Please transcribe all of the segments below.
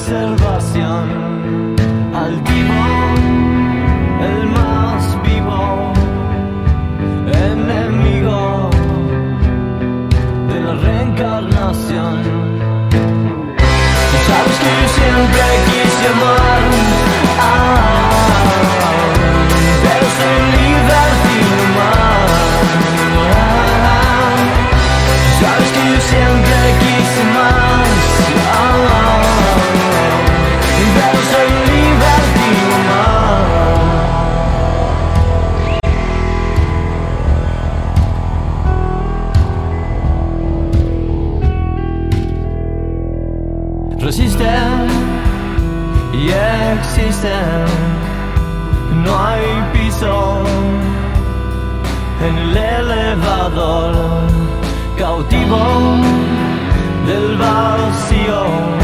observación, altivo, el más vivo, enemigo de la reencarnación. Tú sabes que yo siempre quise amar, pero soy libertino más. Sabes que yo siempre quise más, pero soy libertino más. Resisten y existen, no hay piso en el elevador, cautivo del vacío,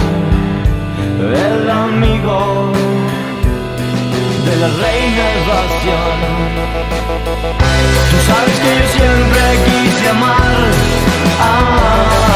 el amigo de la reinnervación. Tú sabes que yo siempre quise amar,